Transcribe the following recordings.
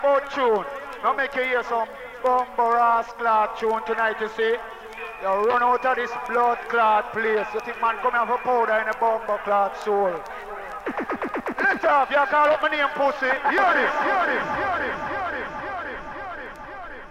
About tune. Now make you hear some bumbo rascal tune tonight, you see. You run out of this blood clot place. You think man come here for powder in a bumbo clot soul. Let off, you call up my name pussy. Hear this, hear this, hear this, hear this, hear this, hear this, hear this.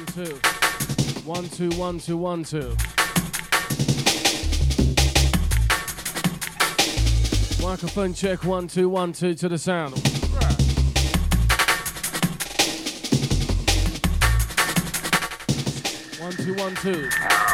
2. 1 2 1 2 1 2. Microphone check 1 2 1 2 to the sound. 1 2 1 2.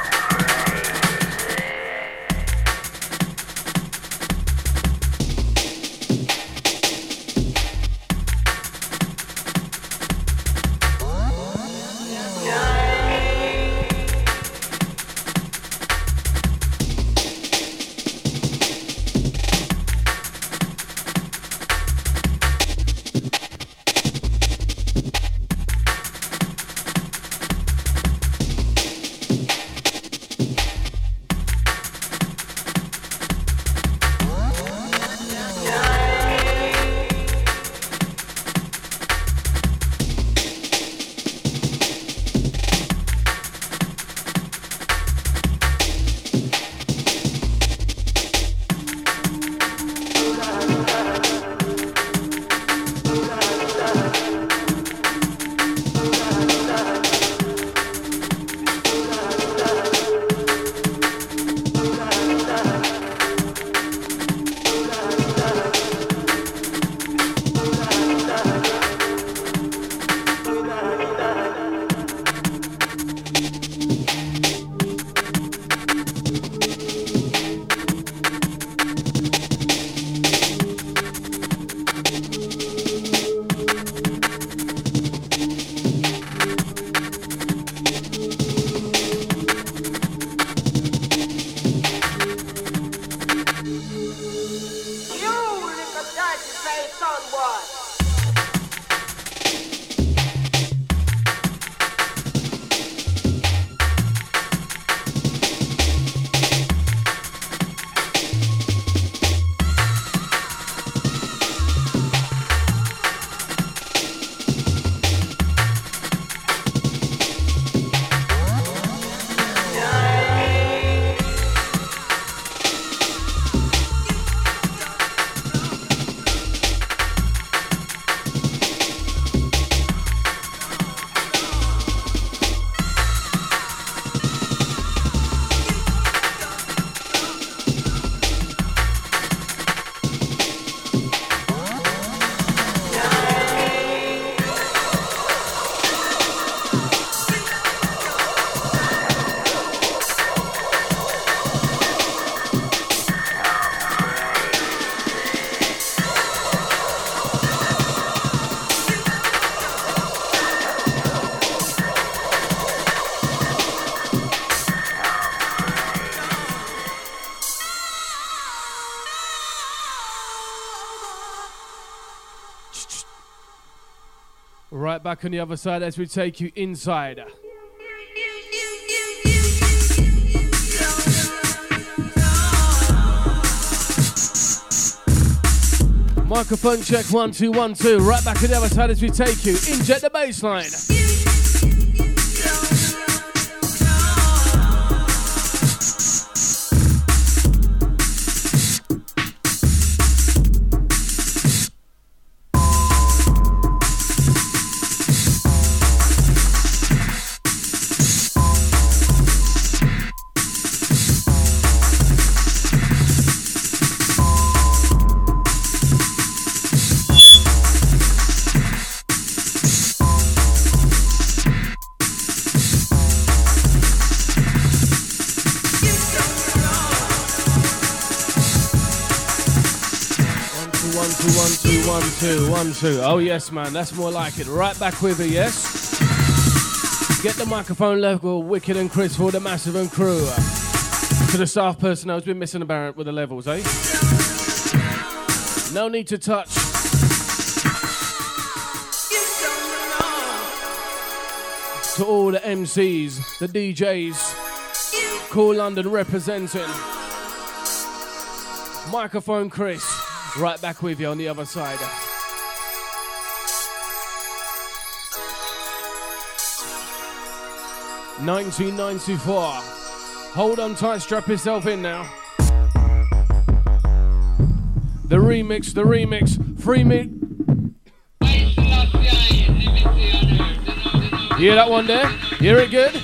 Right back on the other side as we take you inside. Microphone check 1 2 1 2. Right back on the other side as we take you. Inject the bassline. One, two. Oh yes, man, that's more like it. Right back with you, yes? Get the microphone level, Wicked and Chris for the Massive and crew. To the staff personnel who's been missing about with the levels, eh? No need to touch. To all the MCs, the DJs, Cool London representing. Microphone Chris, right back with you on the other side. 1994. Hold on tight, strap yourself in now. The remix, free mix. Hear that one there? Hear it good?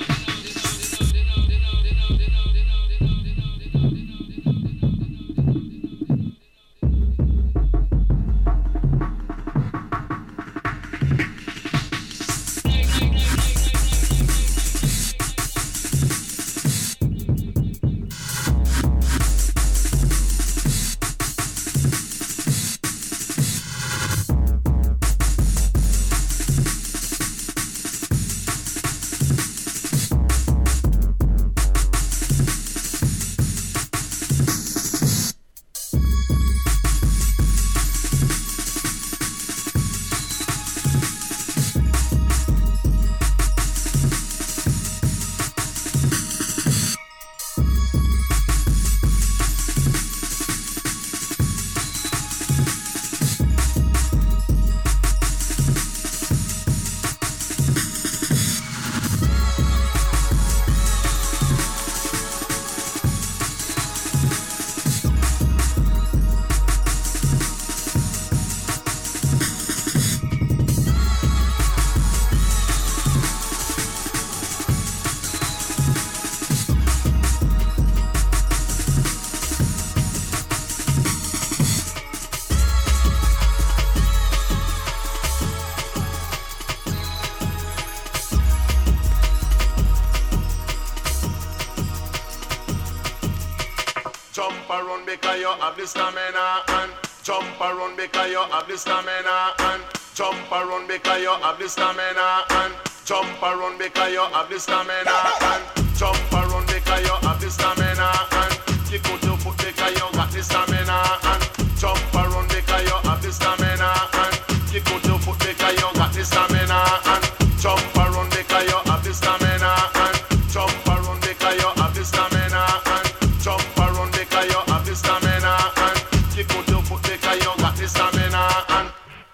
have the stamina and jump around because you have the stamina and jump around because you have the stamina and jump around because you have the stamina and jump around because you have the stamina and kick out your foot because you got the stamina and jump around because you have the stamina and kick out your foot because you got the stamina and jump around because you have the stamina and jump around because you have the stamina and jump around because you have the stamina and kick out your foot because you got the stamina and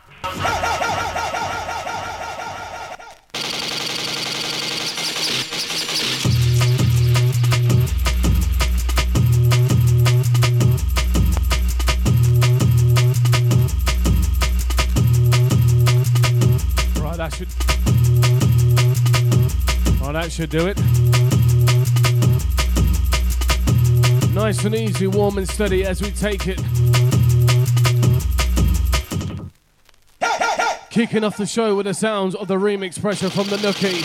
that should do it. Nice and easy, warm and steady as we take it. Kicking off the show with the sounds of the remix pressure from the Nookie.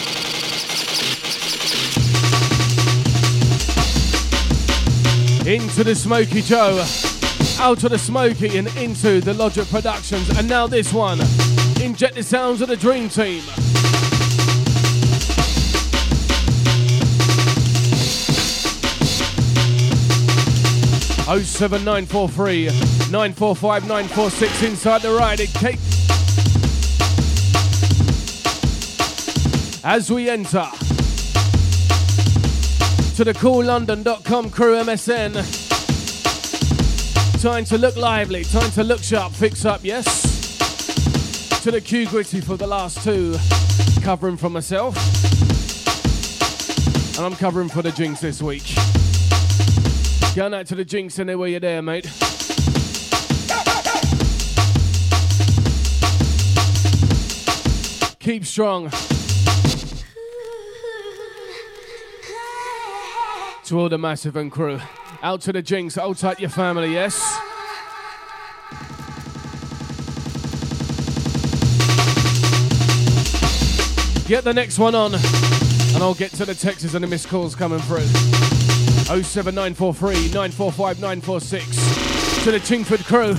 Into the Smokey Joe, out of the Smokey and into the Logic Productions, and now this one. Inject the sounds of the Dream Team. 07943 945 946 inside the riding cake. As we enter to the coollondon.com crew MSN. Time to look lively, time to look sharp, fix up, yes. To the Q Gritty for the last two, covering for myself. And I'm covering for the Jinx this week. Going out to the Jinx anywhere you're there, mate. Keep strong. To all the Massive and crew. Out to the Jinx, hold tight your family, yes? Get the next one on, and I'll get to the texts and the missed calls coming through. 07943 945 946 to the Chingford crew.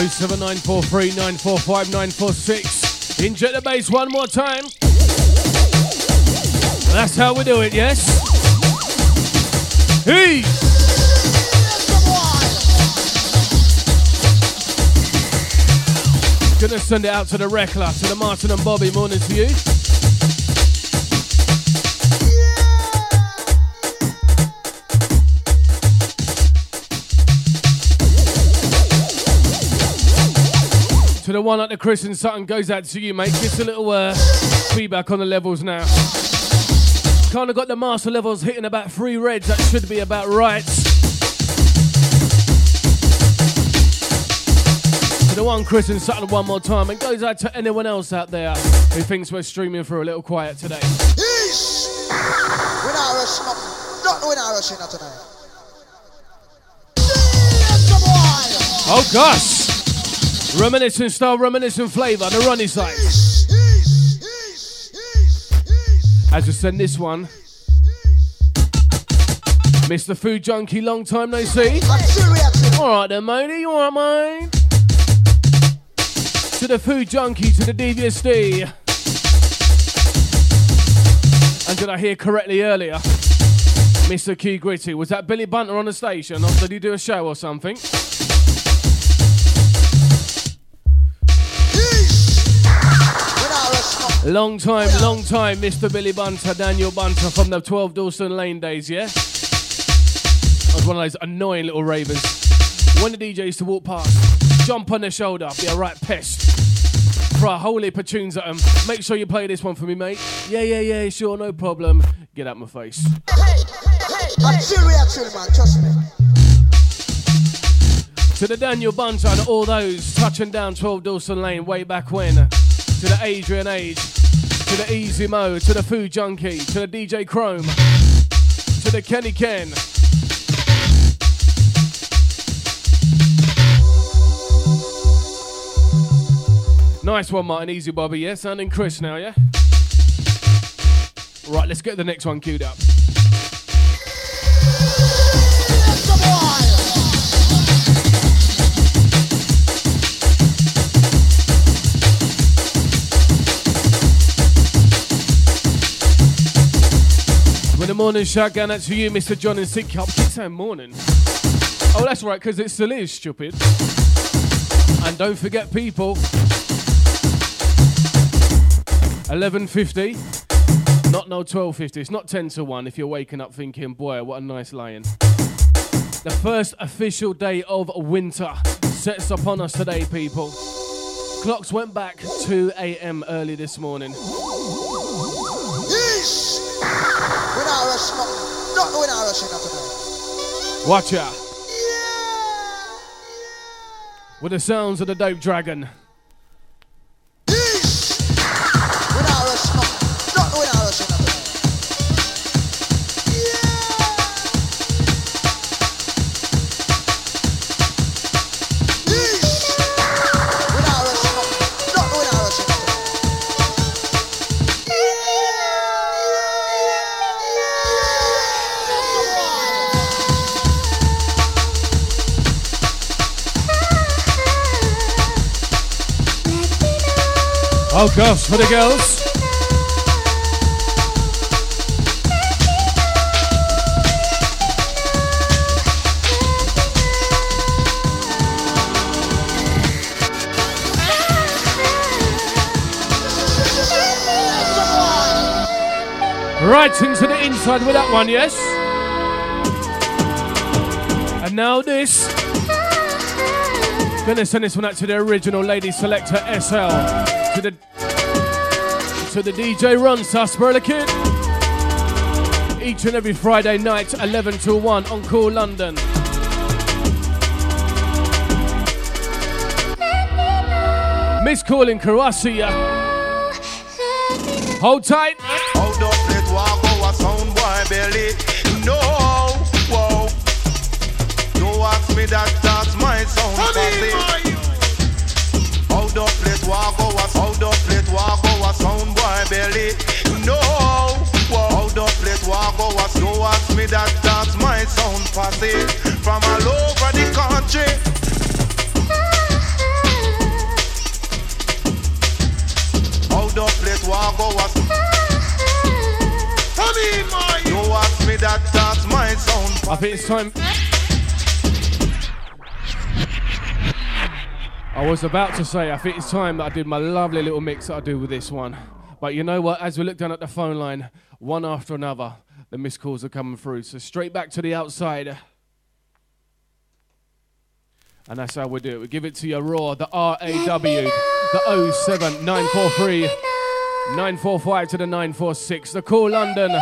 07943 945 946. Inject the bass one more time. That's how we do it, yes? Hey! Gonna send it out to the Reckler, to the Martin and Bobby. Morning to you. To the one at the Chris and Sutton goes out to you, mate. Just a little feedback on the levels now. Kind of got the master levels hitting about 3 reds. That should be about right. To the one Chris and Sutton one more time, and goes out to anyone else out there who thinks we're streaming for a little quiet today. Yeesh! We're not rushing up. We're not rushing up tonight. Oh gosh! Reminiscent style, reminiscent flavour, the runny side. As we send this one, Mr. Food Junkie, long time no see. Alright then, matey, you alright, mate? To the Food Junkie, to the Devious D. And did I hear correctly earlier? Mr. Key Gritty, was that Billy Bunter on the station? Or did he do a show or something? Long time, Mr. Billy Bunter, Daniel Bunter from the 12 Dawson Lane days, yeah? I was one of those annoying little ravers. When the DJ used to walk past, jump on the shoulder, be a right pest. Throw a whole heap of tunes at him. Make sure you play this one for me, mate. Yeah, sure, no problem. Get out my face. I'm chill, man, trust me. To the Daniel Bunter and all those touching down 12 Dawson Lane way back when. To the Adrian Age, to the Easy Mo, to the Food Junkie, to the DJ Chrome, to the Kenny Ken. Nice one, Martin. Easy Bobby, yeah? Sounding Chris now, yeah? Right, let's get the next one queued up. With the morning shout going out to you, Mr. John and Sick Cup. Keep saying morning. Oh, that's right, because it still is, stupid. And don't forget, people, 11:50, not no 12:50. It's not 10 to 1 if you're waking up thinking, boy, what a nice lion. The first official day of winter sets upon us today, people. Clocks went back 2 a.m. early this morning. Yeesh! We're not rushing up. We're not rushing up tonight. Watch out. With the sounds of the Dope Dragon. Yeesh! We're not rushing up. We're not rushing up tonight. Yeesh! We're not rushing up. We're not rushing up tonight. Oh gosh, for the girls. Right into the inside with that one, yes? And now this. Gonna send this one out to the original Lady Selector SL. To the DJ Ron Susper, the kid. Each and every Friday night, 11 till 1 on Cool London. Miss Calling Crew, I see ya. Hold tight. Hold up, let walk over sound boy belly. No, whoa. Don't ask me that, that's my sound. Hold up, let walk over. Hold up, let walk over sound boy belly. No, whoa. Hold up, let walk over. Don't ask me that, that's my sound posse. From all over the country. I think it's time. I was about to say, I think it's time that I did my lovely little mix that I do with this one. But you know what? As we look down at the phone line, one after another, the missed calls are coming through. So straight back to the outside. And that's how we do it. We give it to you raw, the R-A-W, the 07943 945 to the 946, the Call London.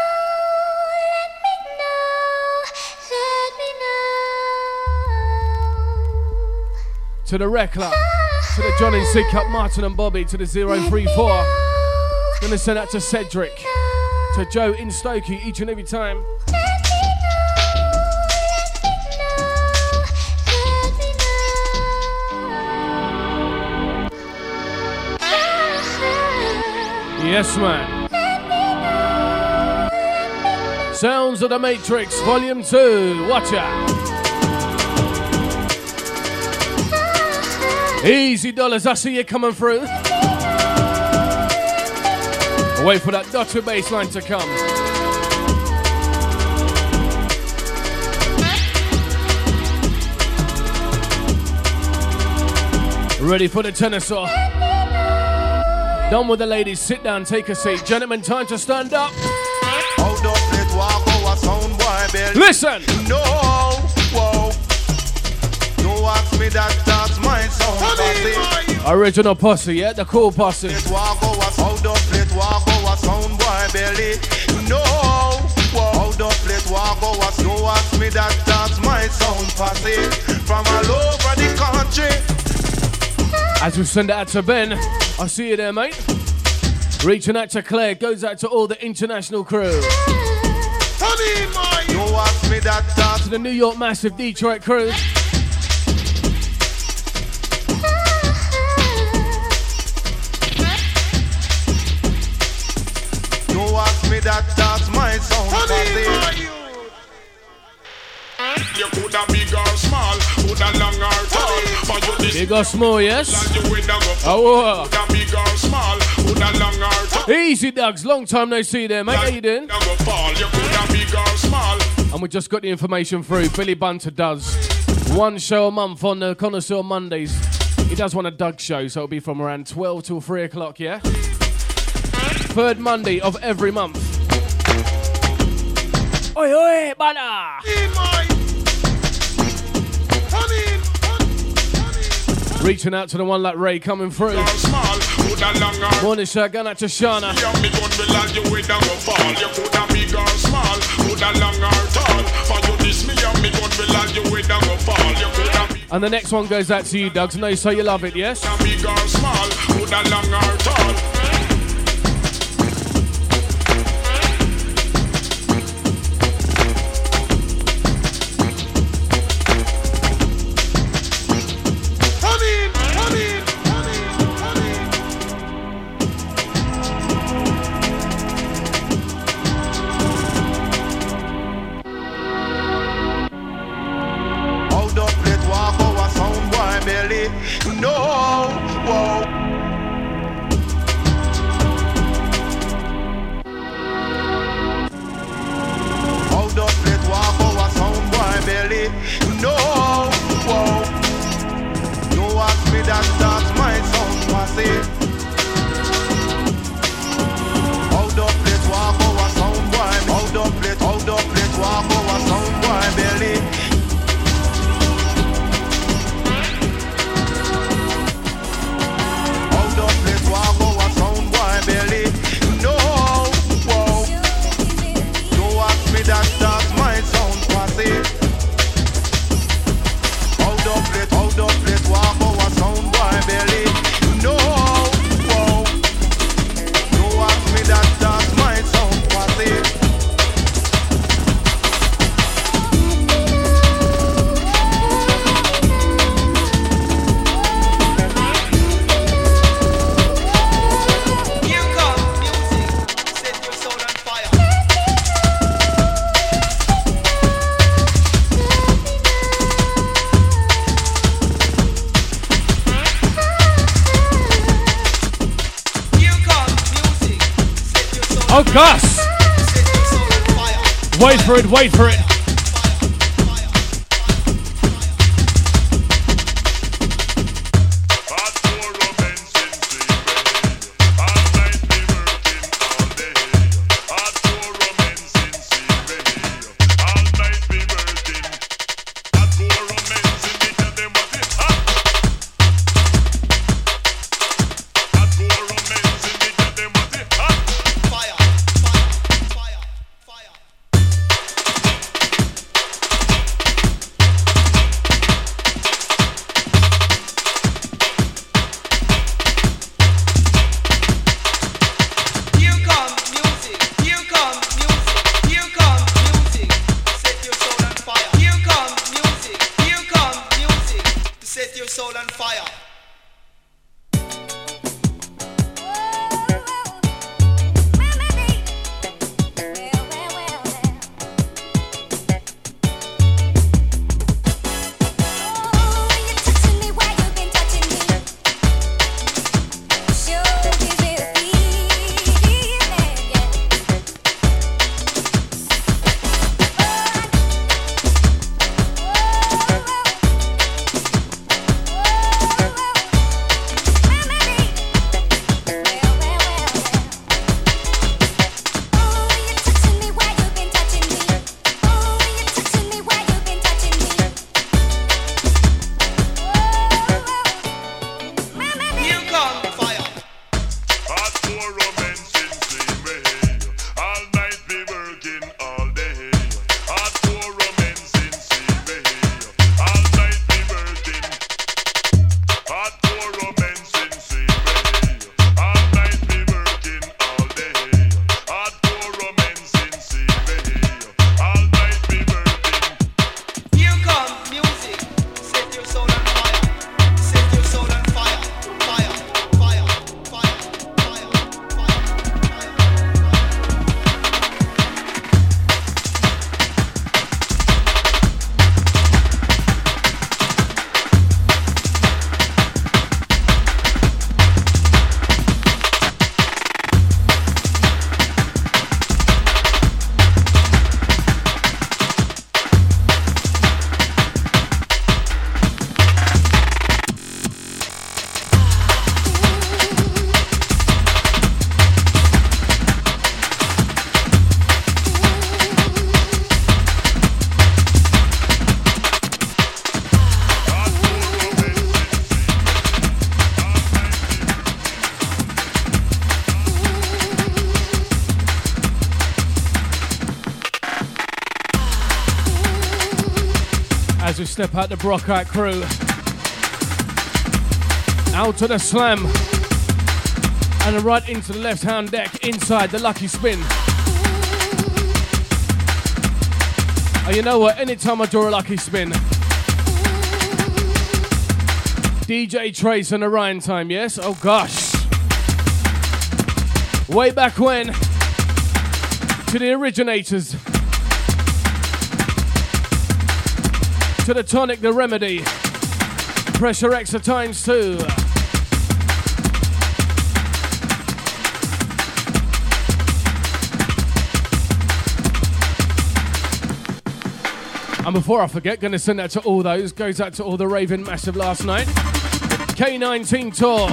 To the Reckler, to the John and C Cup, Martin and Bobby, to the 034. Gonna send that to Cedric, to Joe in Stokey each and every time. Yes, man. Sounds of the Matrix, Volume 2. Watch out. Easy dollars, I see you coming through. Wait for that Dutcher bass line to come. Ready for the tenor saw. Done with the ladies, sit down, take a seat. Gentlemen, time to stand up. Listen. No, whoa. Don't ask me that, that's my sound. Original posse, yeah, the cool posse. No, whoa. Don't ask me that, that's my sound. Posse from all over the country. As we send it out to Ben, I see you there, mate. Reaching out to Claire, goes out to all the international crew. Don't ask me that, to the New York Massive Detroit crew. Don't ask me that, that's my sound. You could have big or small, could have long or tall. Big or small, yes? Oh, big or small, could have long or tall. Easy, Dogs. Long time no see there, mate. How you doing? And we just got the information through. Billy Bunter does one show a month on the Connoisseur Mondays. He does one a Doug show, so it'll be from around 12 till 3 o'clock, yeah? Third Monday of every month. Oi, oi, banner! Reaching out to the one like Ray coming through. Morning, shot, going out to Shana. And the next one goes out to you, Doug. No, so you love it, yes? Oh, Gus! Wait for it, wait for it. your soul on fire. As we step out the Brockite crew, out to the slam, and then right into the left-hand deck inside the Lucky Spin. And you know what? Anytime I draw a Lucky Spin, DJ Trace and Orion time, yes? Oh gosh. Way back when, to the originators, to the Tonic, the Remedy, Pressure X times 2. And before I forget, gonna send that to all those, goes out to all the raving massive last night. K19 tour.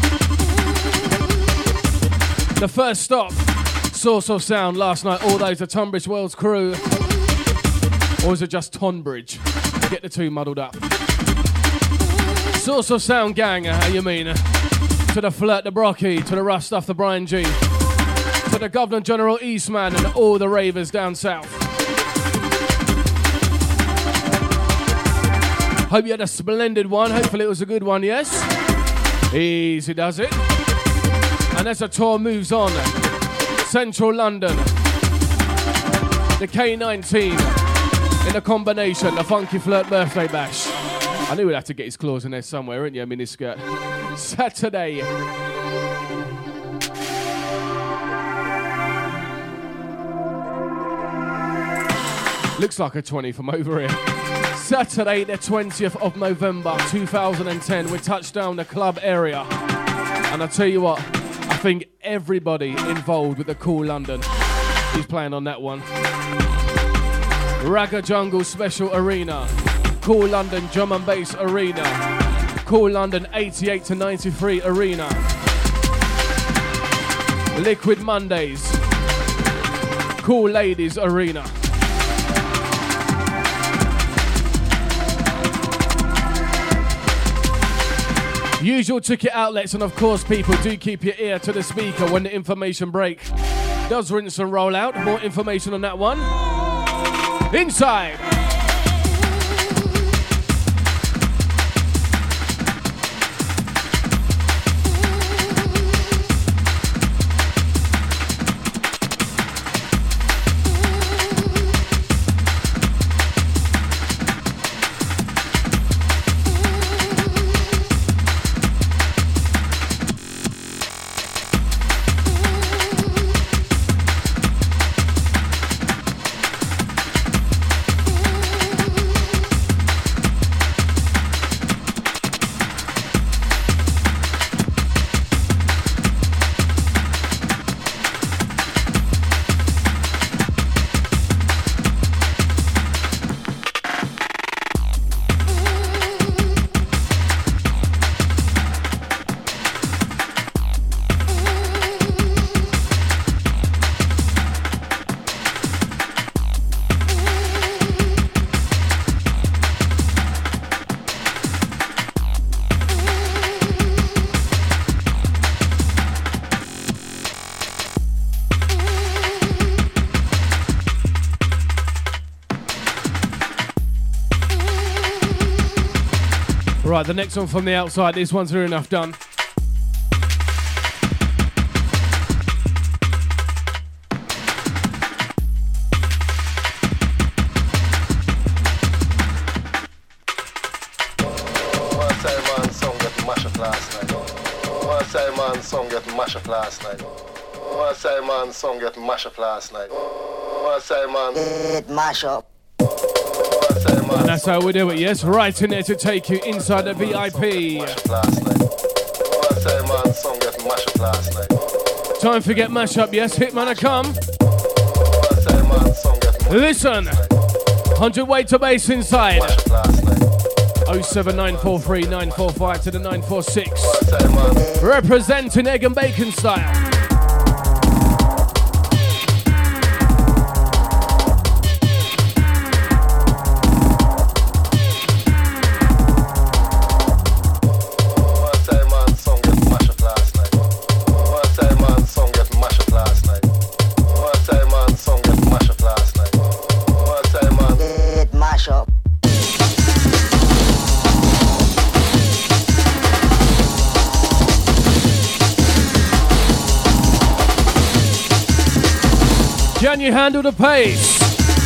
The first stop, Source of Sound last night, all those, the Tonbridge World's crew. Or is it just Tonbridge? Get the two muddled up. Source of Sound gang, how you mean? To the Flirt, the Brocky, to the Rough Stuff, the Brian G, to the Governor General Eastman and all the ravers down south. Hope you had a splendid one. Hopefully it was a good one, yes? Easy does it. And as the tour moves on, Central London, the K19, in a combination, the Funky Flirt Birthday Bash. I knew we'd have to get his claws in there somewhere, ain't you, miniskirt? Saturday. Looks like a 20 from over here. Saturday, the 20th of November, 2010. We touched down the club area. And I tell you what, I think everybody involved with the Cool London is playing on that one. Ragga Jungle Special Arena, Cool London Drum and Bass Arena, Cool London 88 to 93 Arena, Liquid Mondays, Cool Ladies Arena. Usual ticket outlets, and of course people do keep your ear to the speaker when the information break does rinse and roll out. More information on that one inside. Right, the next one from the outside. This one's near enough done. Song get mashed up last night. Wanna say man song get mashed up last night. Wanna say man it mash up. And that's how we do it, yes. Right in there to take you inside the VIP. Last night. Wanna say man song get mashed up last night. Time for get mash up, yes. Hitman a come. Wanna say man song get listen. 100 weight to base inside. 07943 945 to the 946. Representing egg and bacon style. Can you handle the pace?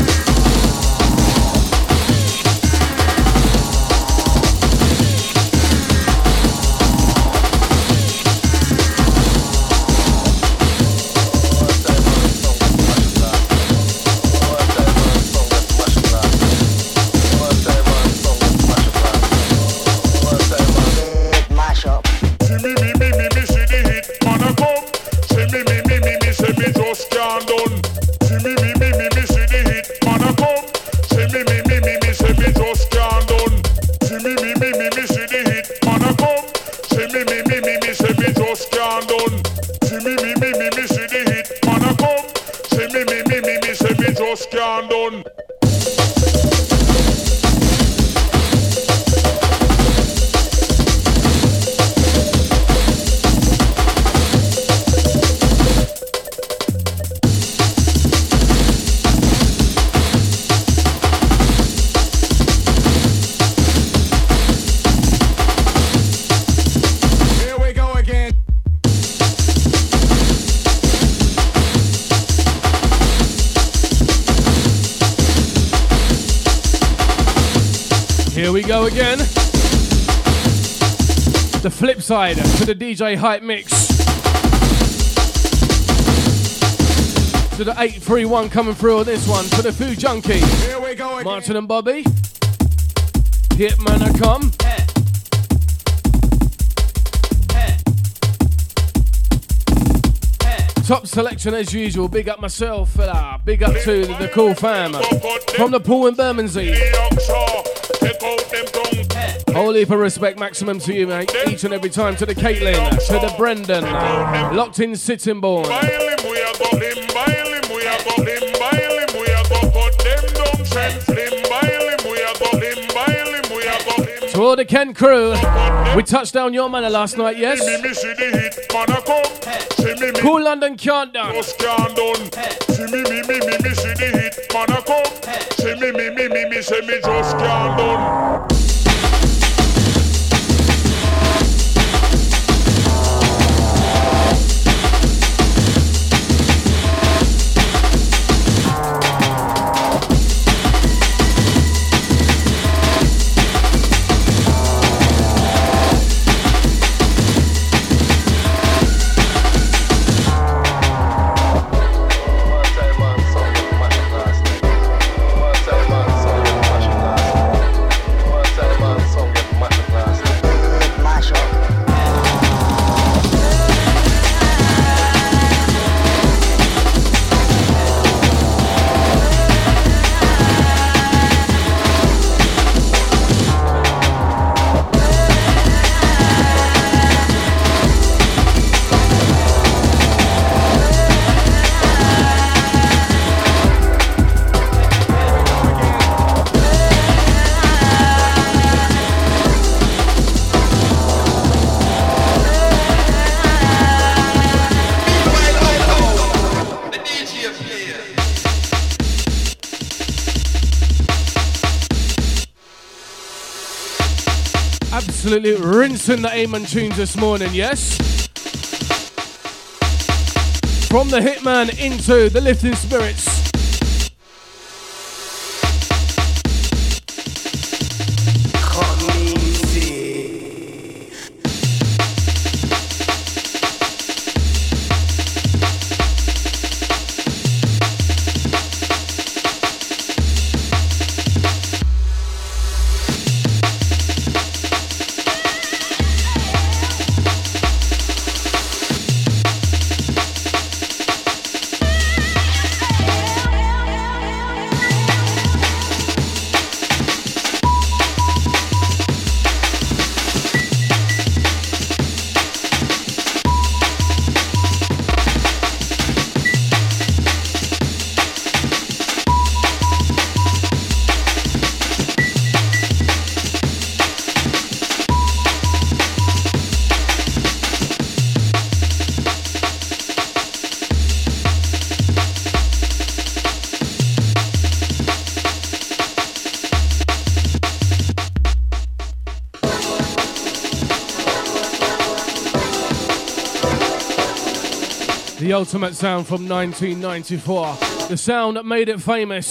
Here we go again. The flip side to the DJ Hype Mix. To the 831 coming through on this one. To the Food Junkie. Here we go again. Martin and Bobby. Hitman a come. Top selection as usual. Big up myself, fella. Big up to the cool fam. From the pool in Bermondsey. Whole heap of respect maximum to you, mate. Each and every time. To the Caitlin, to the Brendan. Locked in Sittingbourne. To all the Ken crew. We touched down your manor last night, yes? Cool London countdown. Absolutely rinsing the Amen tunes this morning, yes? From the Hitman into the Lifting Spirits. The ultimate sound from 1994. The sound that made it famous.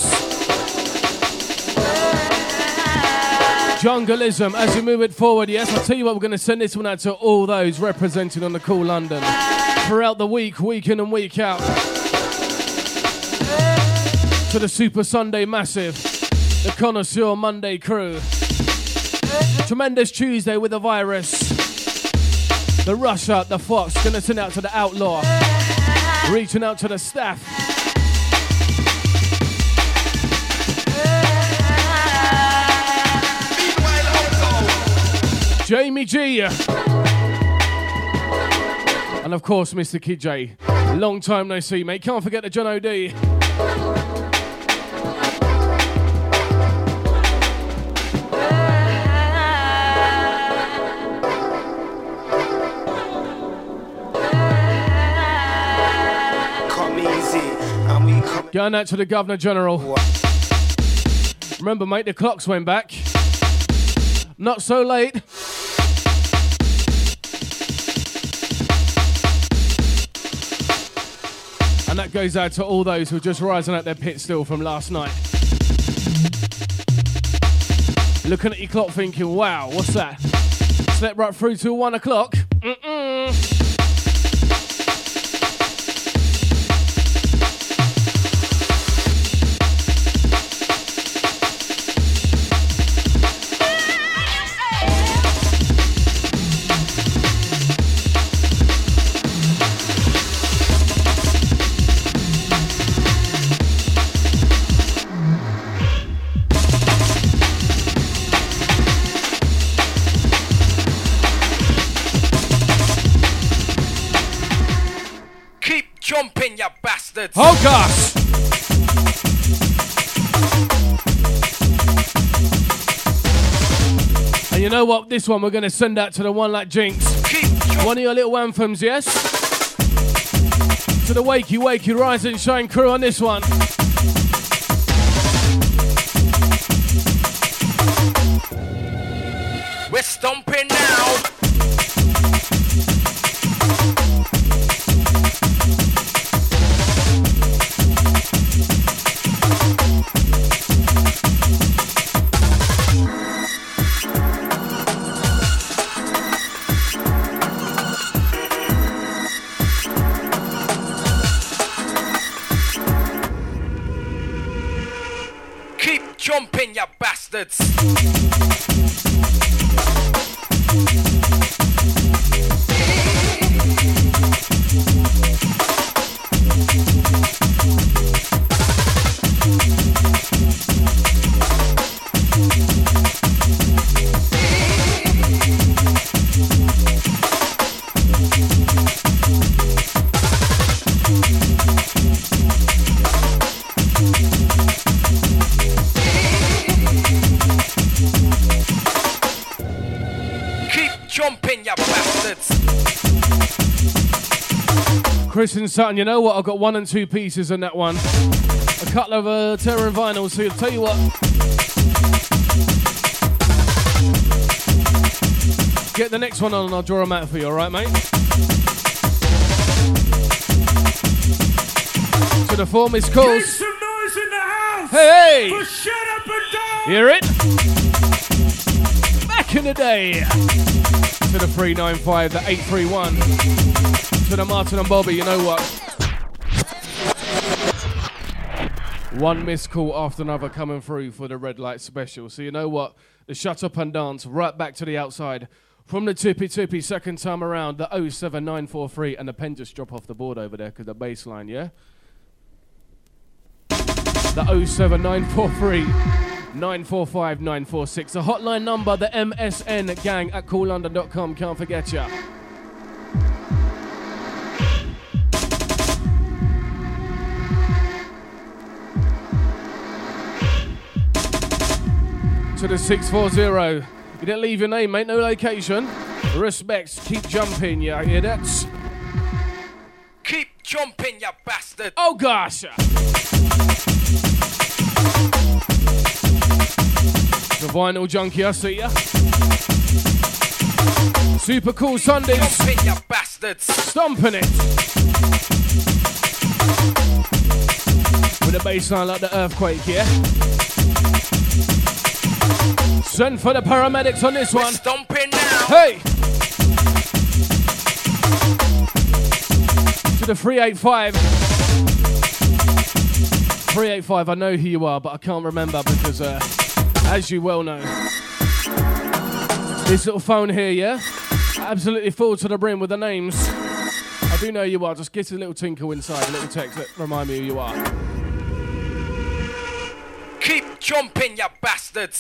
Jungleism, as we move it forward, yes, I'll tell you what, we're going to send this one out to all those represented on the Cool London throughout the week in and week out. To the Super Sunday Massive, the Connoisseur Monday crew. Tremendous Tuesday with the Virus. The Russia, the Fox, going to send out to the Outlaw. Reaching out to the staff. Jamie G. And of course, Mr. Kid J. Long time no see, mate. Can't forget the John O.D. Going out to the Governor General. Remember, mate, the clocks went back. Not so late. And that goes out to all those who are just rising out their pit still from last night. Looking at your clock thinking, wow, what's that? Slept right through till 1 o'clock. Jumping, you bastards! Oh gosh! And you know what? This one we're going to send out to the one like Jinx. One of your little anthems, yes? To the Wakey Rise and Shine crew on this one. We're stomping now! Jumping, you bastards! Chris and Sutton, you know what? I've got 1 and 2 pieces in that one. A couple of Terran vinyls, so I'll tell you what. Get the next one on and I'll draw them out for you, alright, mate? To the 4 missed calls. Make some noise in the house. Hey! For shut up and down. Hear it? Back in the day. To the 395, the 831. To the Martin and Bobby, you know what? One missed call after another coming through for the red light special. So you know what? The shut up and dance right back to the outside. From the tippy second time around, the 07943, and the pen just drop off the board over there because the bass line, yeah? The 07943 945 946. The hotline number, the MSN gang at coollondon.com. Can't forget ya. To the 640. You didn't leave your name, mate. No location. Respects. Keep jumping, yeah. Hear that? Keep jumping, you bastard. Oh, gosh. The vinyl junkie, I see ya. Super cool Sundays. Jumping, you bastards. Stomping it. With a bass line like the earthquake, yeah? Send for the paramedics on this one. Stomping now. Hey! To the 385. 385, I know who you are, but I can't remember because, as you well know, this little phone here, yeah? Absolutely full to the brim with the names. I do know who you are, just get a little tinkle inside, a little text that remind me who you are. Keep jumping, you bastards.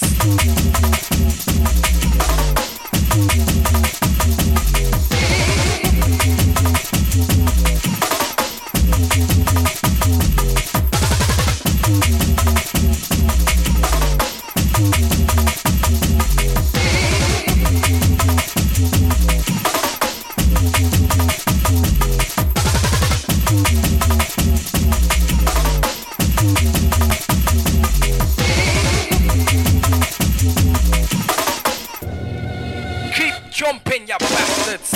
Jumping, you bastards!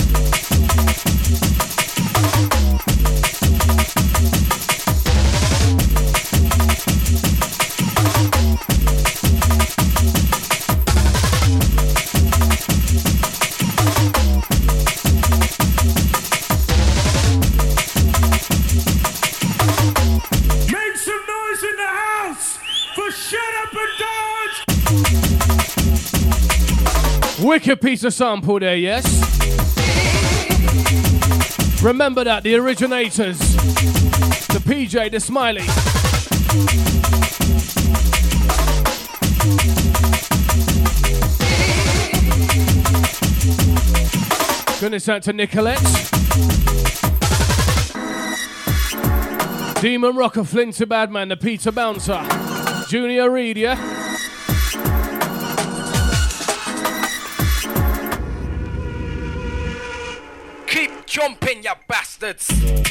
Make some noise in the house for shut up and dance! Wicked piece of sample there, yes? Remember that, the originators. The PJ, the Smiley. Goodness out to Nicolette. Demon Rocker, Flinty Badman, the Peter Bouncer. Junior Reed, yeah? Keep jumping, you bastards!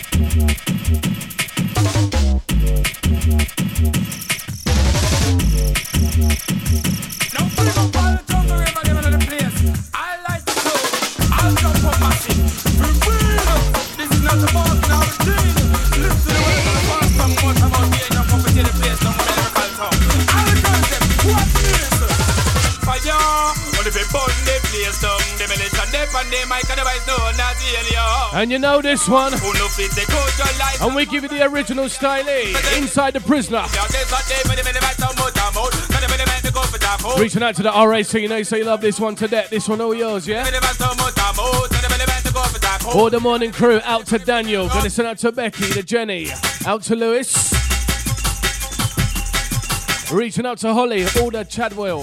Now bring up all the tongue wherever them in the place. I like to go. I'll jump up massive. For real. This is not about now routine. Listen to the way the past some more time out here. Jump up into the place. Don't make me call talk. I'll tell them. What's this? Fire. What if it burn the place down? The militia dip and the mic and the vice know not the And you know this one. And we give you the original style, Inside the Prisoner. Reaching out to the RAC, you know, so you love this one to death. This one all yours, yeah? All the morning crew, out to Daniel. Gonna send out to Becky, to Jenny. Out to Lewis. Reaching out to Holly, all the Chadwell.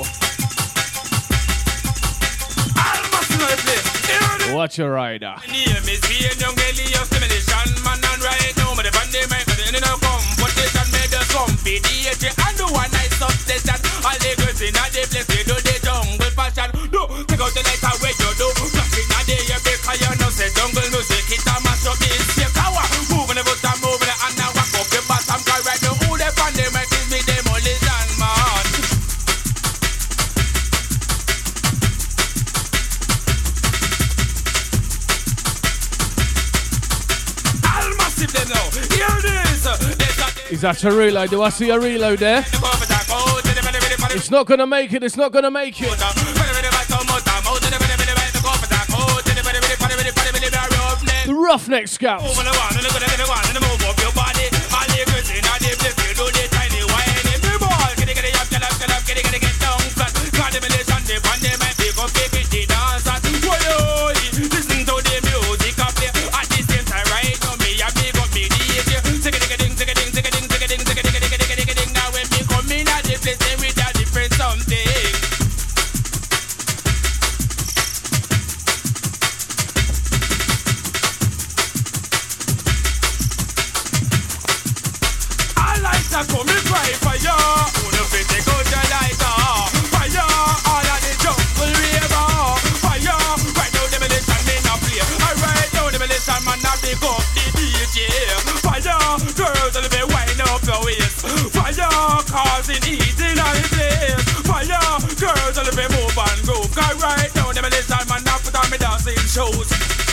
Watch your rider. Is that a reload? Do I see a reload there? It's not gonna make it. It's not gonna make it. The Roughneck Scouts. Shows.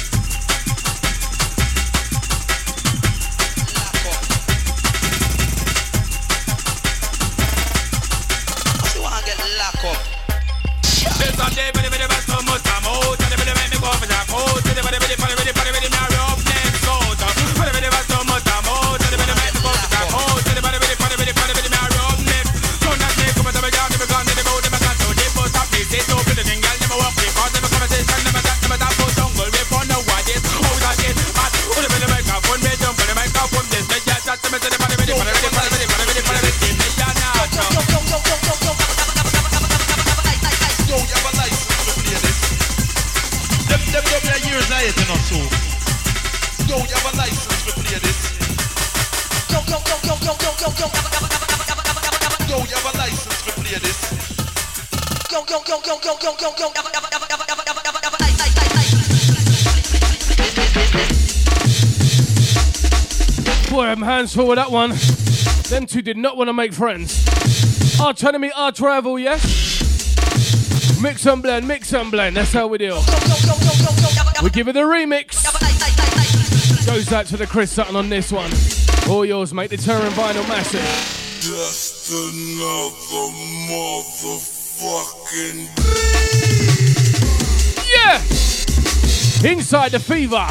Hands forward, that one. Them two did not want to make friends. Arch enemy, arch rival, yes? Mix and blend, mix and blend. That's how we do. We give it a remix. Goes out to the Chris Sutton on this one. All yours, mate. The Terran Vinyl Massive. Just another motherfucking. Yeah! Inside the fever.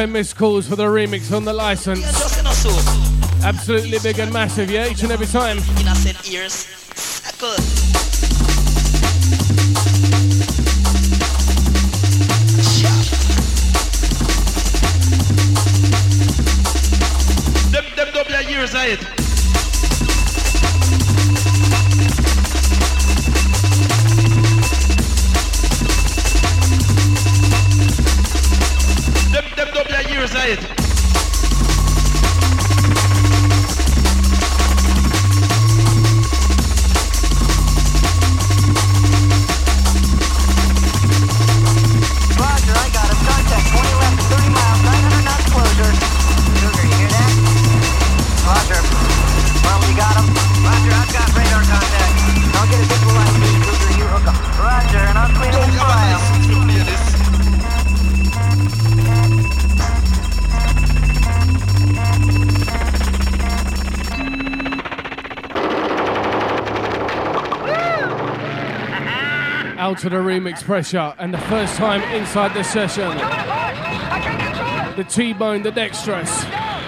10 missed calls for the remix on the license. Absolutely big and massive, yeah, each and every time. Them double years are it. Them double years are it. Roger, I got him. Contact 20 left to 30 miles, 900 knots closure. Sugar, you hear that? Roger. Well, you got him? Roger, I've got radar contact. I'll get a visual ID, Cougar, you hook up. Roger, and I'll clean this file. Out to the remix pressure, and the first time inside the session, the T-Bone, the Dextrous.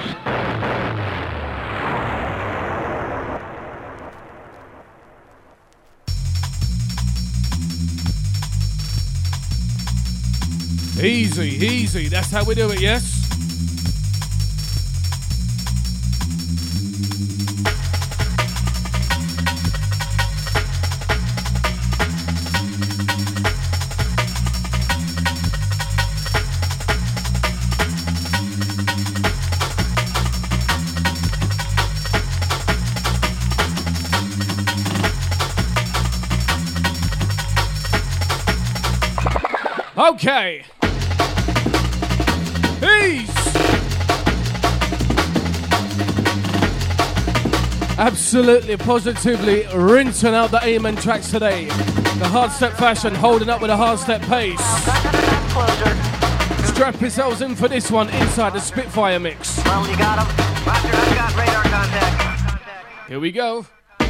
Easy, easy, that's how we do it, yes? Okay. Peace. Absolutely, positively rinsing out the Amen tracks today. The hard step fashion, holding up with a hard step pace. Strap yourselves in for this one inside the Spitfire mix. Well, you got him. Roger, I've got radar contact. Here we go.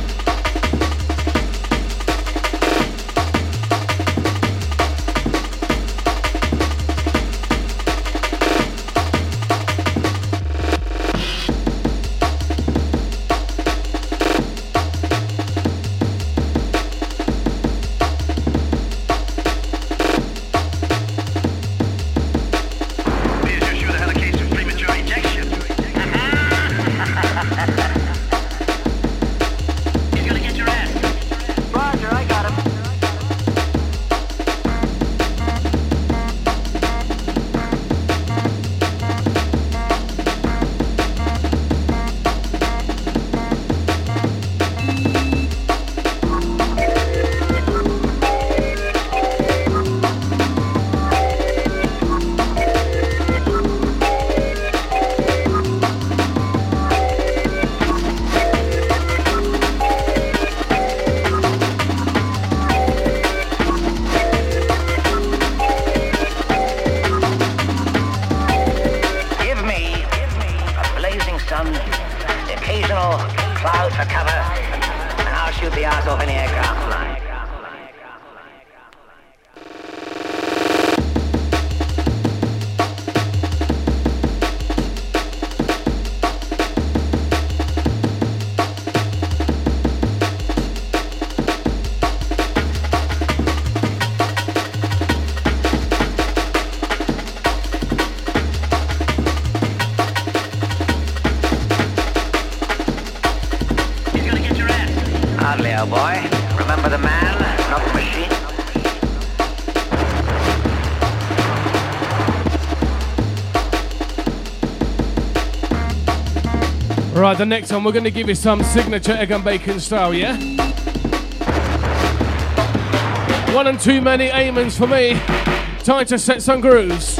Right, the next one, we're going to give you some signature egg and bacon style, yeah? One and too many amens for me. Time to set some grooves.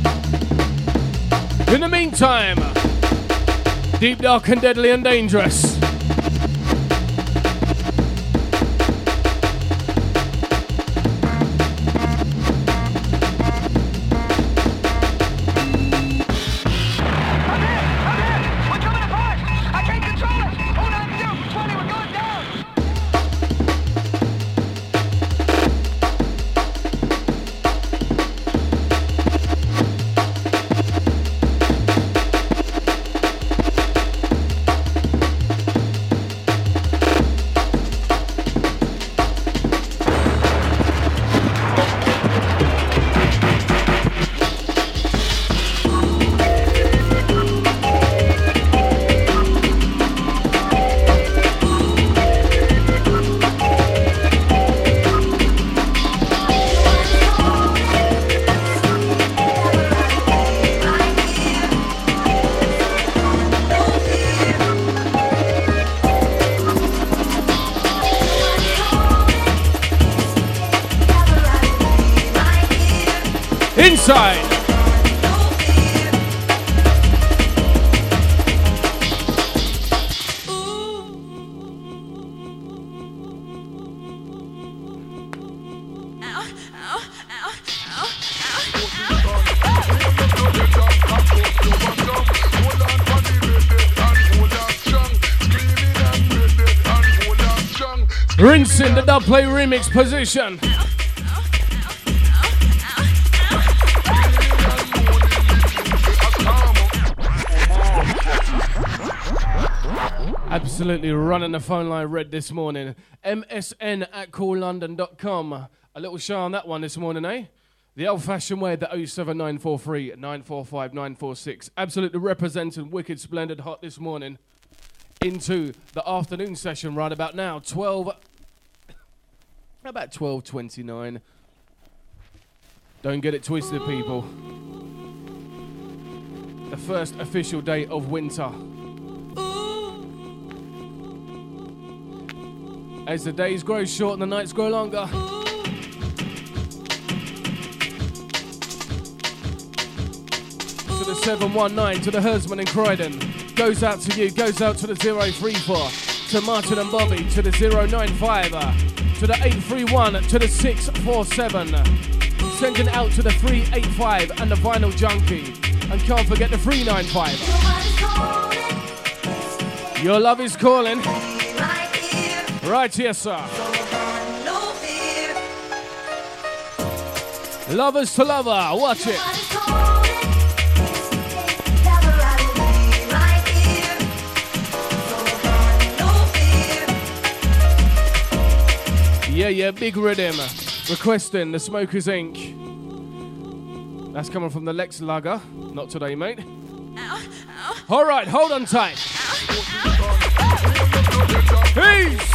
In the meantime, deep, dark and deadly and dangerous. inside. Rinsing the dubplay remix position. Absolutely running the phone line red this morning. MSN@calllondon.com. A little show on that one this morning, eh? The old-fashioned way, the 07943 945 946. Absolutely representing wicked, splendid, hot this morning. Into the afternoon session right about now. About 12:29. Don't get it twisted, people. The first official day of winter. As the days grow short and the nights grow longer. To the 719, to the Herdsman in Croydon. Goes out to you, goes out to the 034, to Martin and Bobby, to the 095, to the 831, to the 647. Sending out to the 385 and the Vinyl Junkie. And can't forget the 395. Your love is calling. Right here, sir. Lovers to lover, watch it. Yeah, big rhythm. Requesting the Smokers Inc. That's coming from the Lex Lugger. Not today, mate. All right, hold on tight. Peace.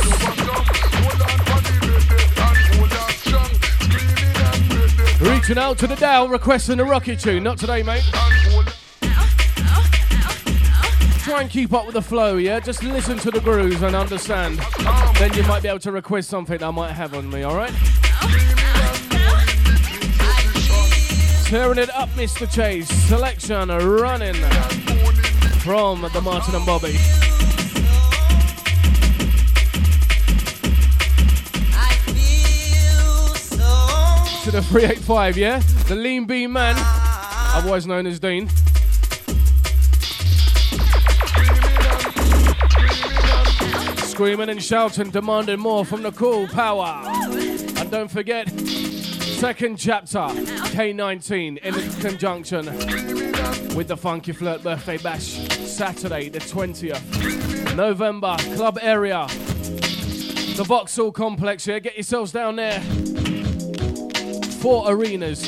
Reaching out to the Dow, requesting a rocket tune. Not today, mate. Try and keep up with the flow, yeah? Just listen to the grooves and understand. Then you might be able to request something I might have on me, alright? Tearing it up, Mr. Chase. Selection running from the Martin and Bobby. To the 385, yeah? The Lean Bean Man, otherwise known as Dean. Screaming and shouting, demanding more from the cool power. And don't forget, second chapter, K19, in conjunction with the Funky Flirt Birthday Bash, Saturday the 20th November, club area, the Vauxhall Complex here. Get yourselves down there. 4 arenas.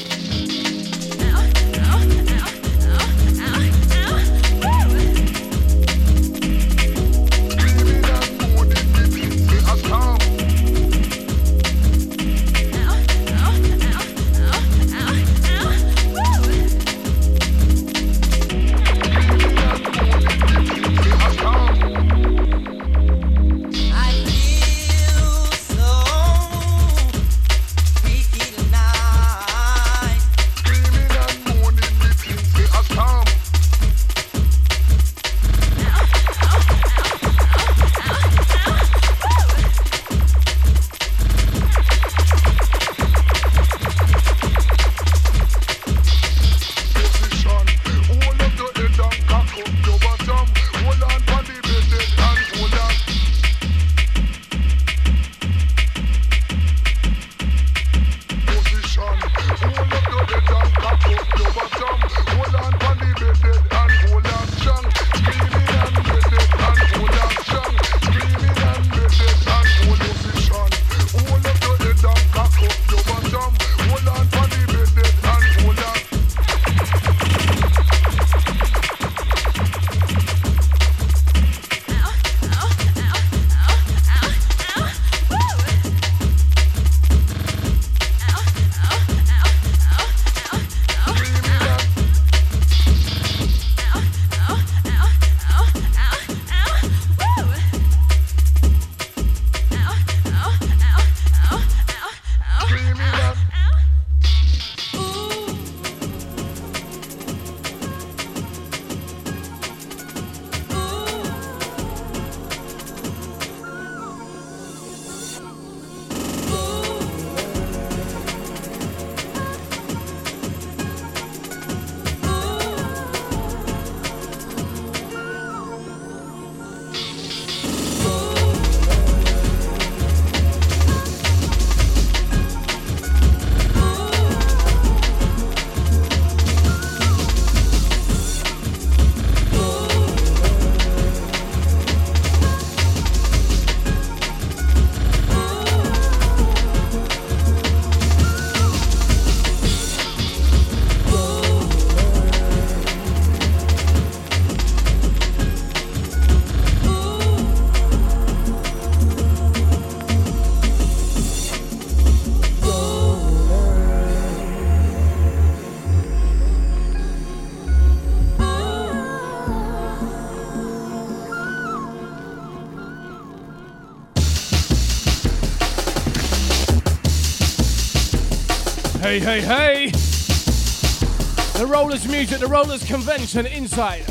Hey, hey, hey! The Rollers music, the Rollers convention inside.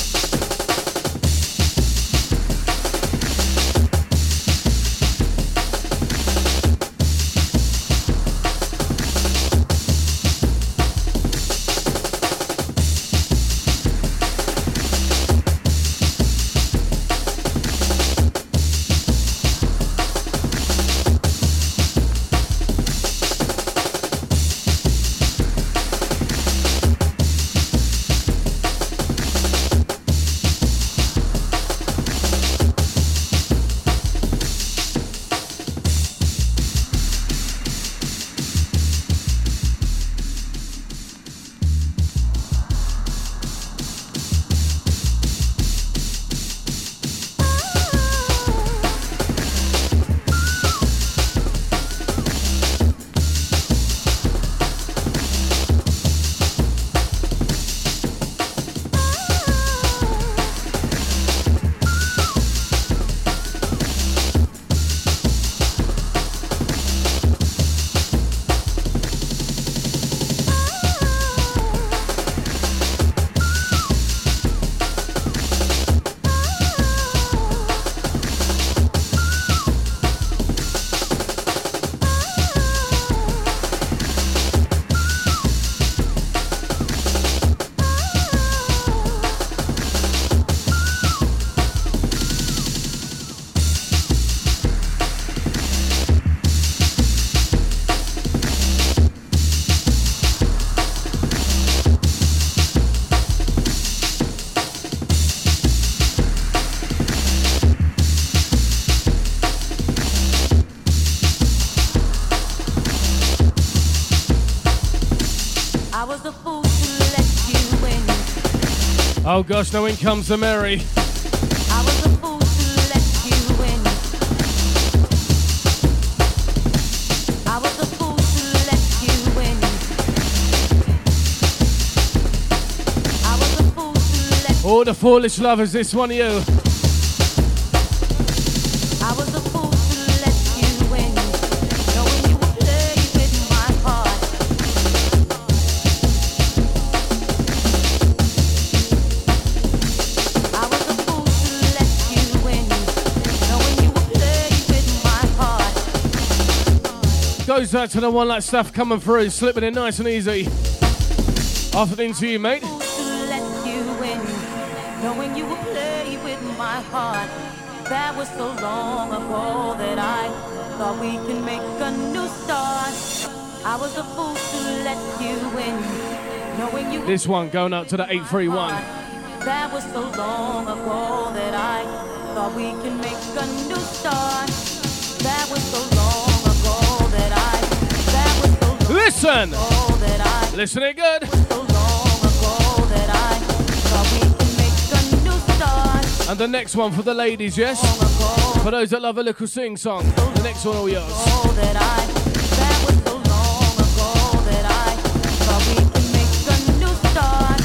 Oh gosh, now in comes the Mary. I was a fool to let you in. I was a fool to let you in. I was a fool to let All the foolish lovers, this one of you. I was a fool to let you in. Knowing you would play with my heart. Goes out to the one like stuff coming through, slipping in nice and easy. Afternoon to you, mate. Let you in, knowing you would play with my heart. That was so long ago that I thought we can make a new start. I was a fool to let you in, knowing you. This one going out to the 831. That was so long ago that I thought we can make a new start. That was so long ago that I. That was so long Listen! ago that I. Listen it good. That was so long ago that I thought we can make a new start. And the next one for the ladies, yes? For those that love a little sing song. The next one all yours. That was so long ago that I thought we can make a new start.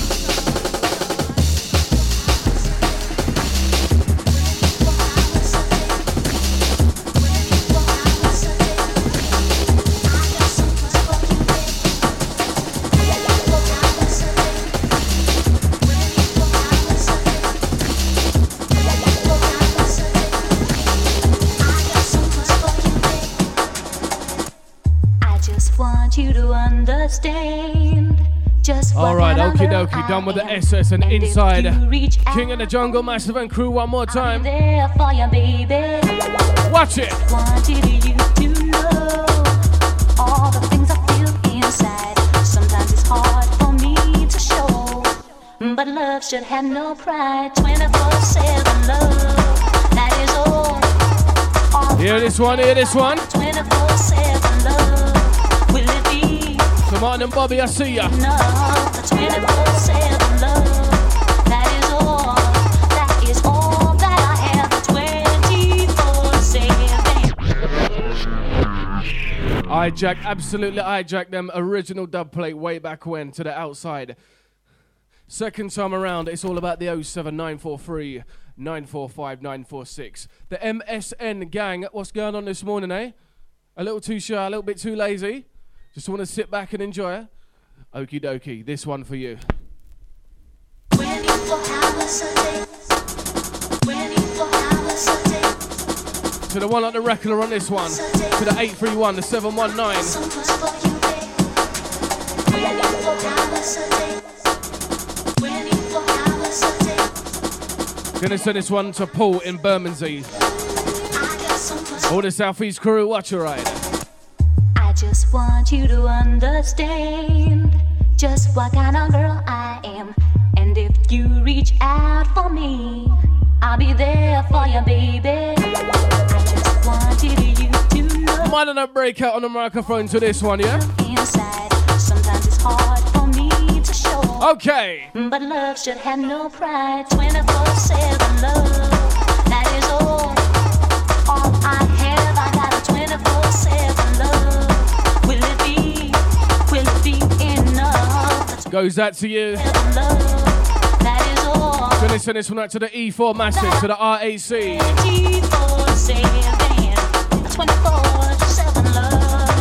You to understand just what alright, kind of okie love dokie, done with the I SS and am. inside. If you reach King of the Jungle, Massive and Crew, one more time. there for you, baby. Watch it. Wanted you to know all the things I feel inside. Sometimes it's hard for me to show, but love should have no pride. 24/7 love, that is all. Hear this one, hear this one. 24/7 love. Will it be? So Martin and Bobby, I see ya. No, the 24/7 love. That is all that I have. The 24/7. Hijack, absolutely hijack them original dub plate way back when to the outside. Second time around, it's all about the 07943 945 946. The MSN gang, what's going on this morning, eh? A little too shy, a little bit too lazy. Just want to sit back and enjoy. Okie dokie, this one for you. To the one like the regular on this one. To the 831, the 719. Gonna send this one to Paul in Bermondsey. All the Southeast crew, watch your ride. I just want you to understand just what kind of girl I am. And if you reach out for me, I'll be there for you, baby. I just wanted you to know. Might not break out on the microphone to this one, yeah? Inside, sometimes it's hard for me to show. Okay. But love should have no pride. 24/7 love, that is all I have. I got a 24/7 love. Will it be enough? Goes that to you. That is all. Gonna send this one out to the E4 Massive, to the RAC. 24/7 love.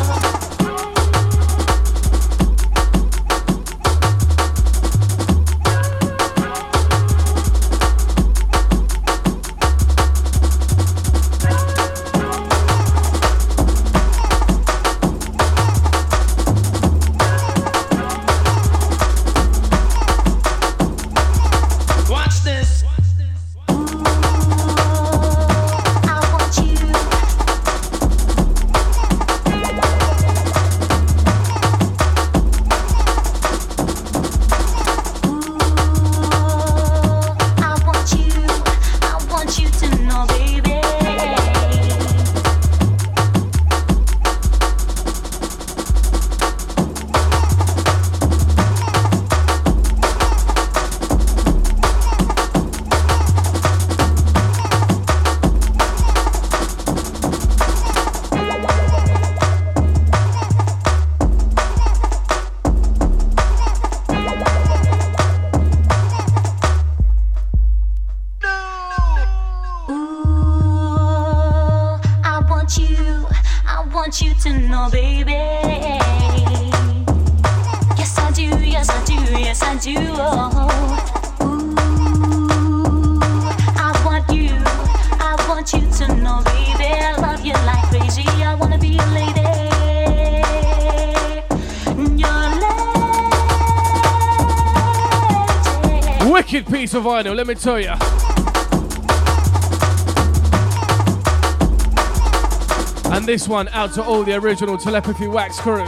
Piece of vinyl, let me tell you. And this one out to all the original Telepathy Wax crew.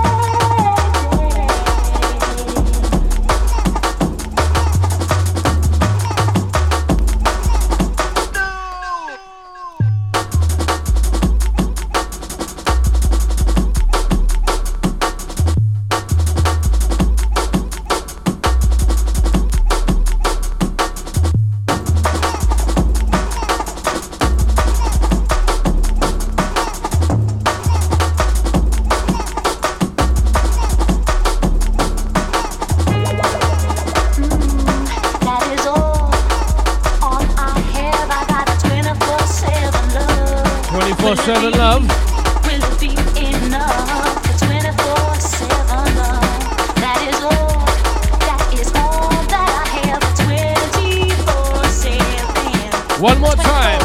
One more time.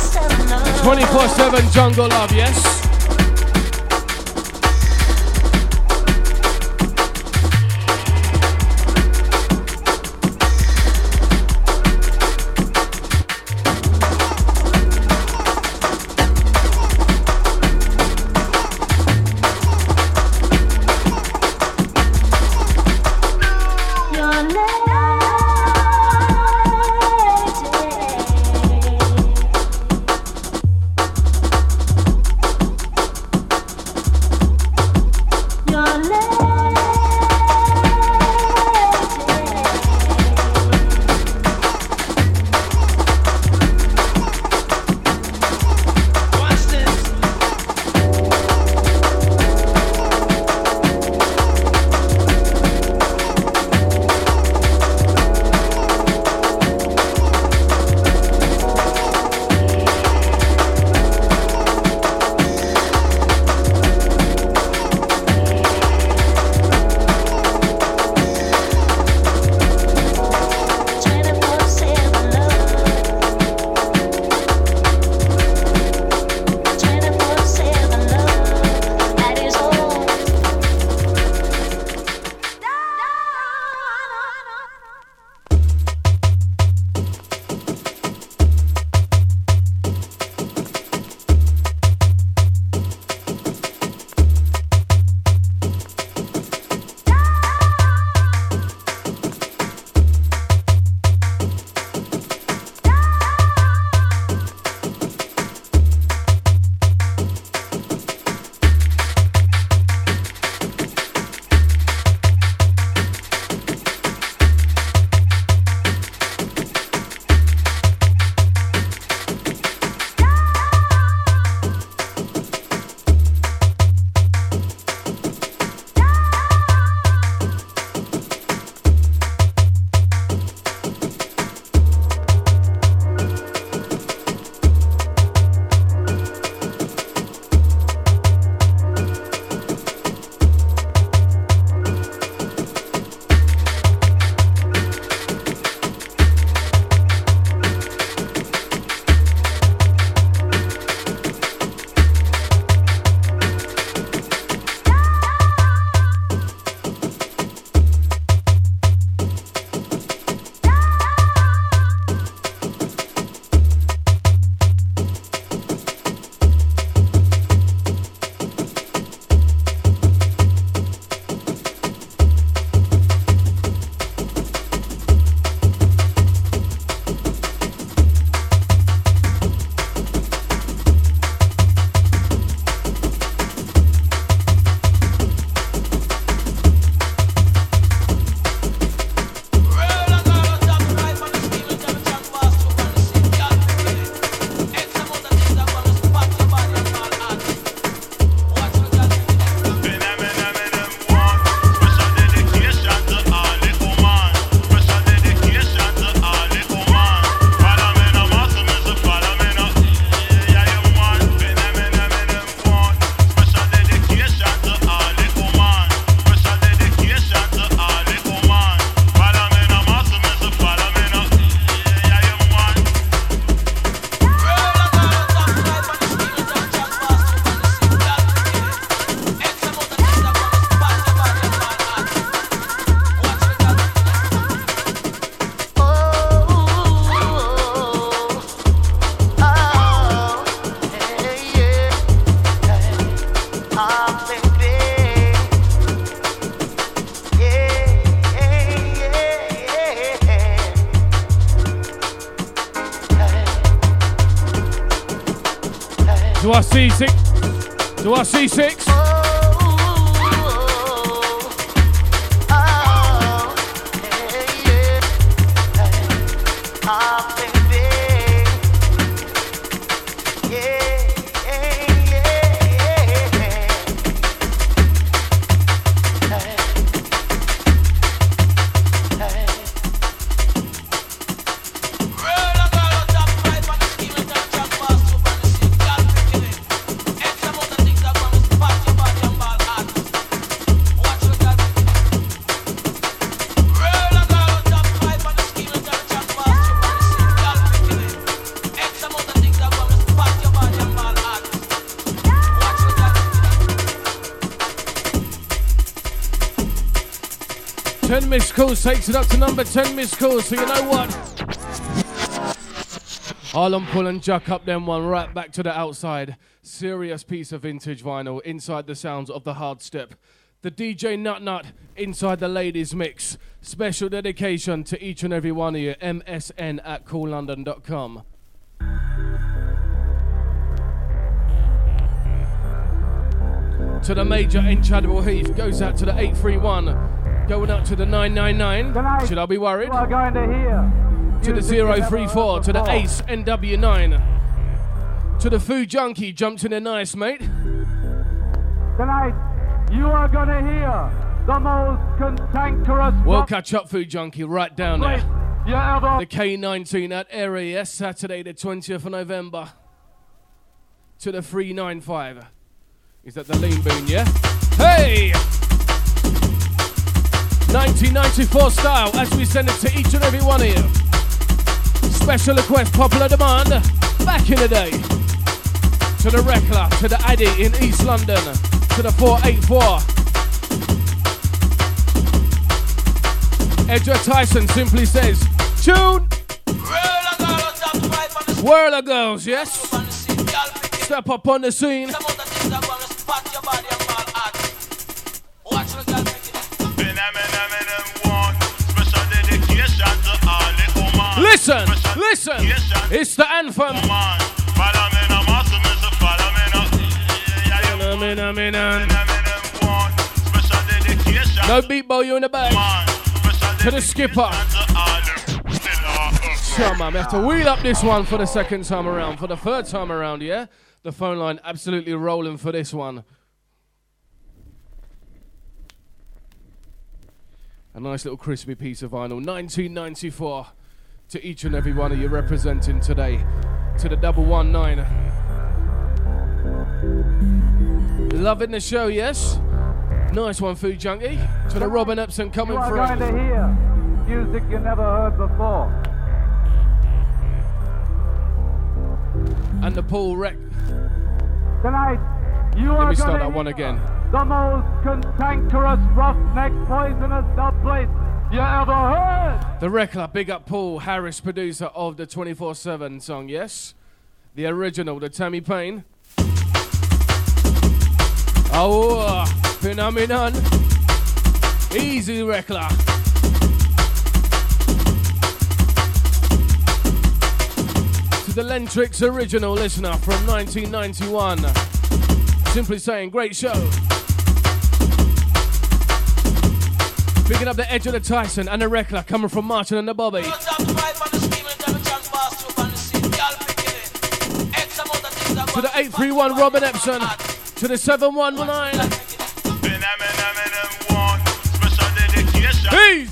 24/7 Jungle Love, yes? Do I see six? Do I see six? Missed calls takes it up to number 10 missed calls, so you know what? Harlem pull and juck up them one right back to the outside. Serious piece of vintage vinyl inside the sounds of the hard step. The DJ Nut Nut inside the ladies mix. Special dedication to each and every one of you. msn@coollondon.com. To the major Enchantable Heath goes out to the 831. Going up to the 999. Tonight, should I be worried? You are going to hear to the 034, to the Ace NW9. To the Food Junkie, jumped in there nice, mate. Tonight, you are going to hear the most cantankerous... We'll catch up, Food Junkie, right down there. The K19 at Area, yes, Saturday the 20th of November. To the 395. Is that the Lean Boon, yeah? Hey! 1994 style as we send it to each and every one of you. Special request, popular demand, back in the day. To the Rekla, to the Addy in East London, to the 484. Edgar Tyson simply says, tune! Whirl of girls, yes? Step up on the scene. Listen, listen, it's the anthem. No beat boy, you in the back. To the skipper. Come on, we have to wheel up this one for the second time around. For the third time around, yeah? The phone line absolutely rolling for this one. A nice little crispy piece of vinyl. 1994. To each and every one of you representing today. To the 119. Loving the show, yes? Nice one, Food Junkie. To the Robin Epson coming through. You are going to hear music you never heard before. And the Paul Rec. Tonight, you are Let me start going to that one again. The most cantankerous, roughneck, poisonous dubplate you ever heard. The Rekla, big up Paul Harris, producer of the 24/7 song, yes? The original, the Tammy Payne. Oh, phenomenon. Easy, Rekla. To the Lentrix original listener from 1991. Simply saying, great show. Picking up the Edge of the Tyson and the Rekla coming from Martin and the Bobby. To the 831 Robin Epson. To the 719. Hey!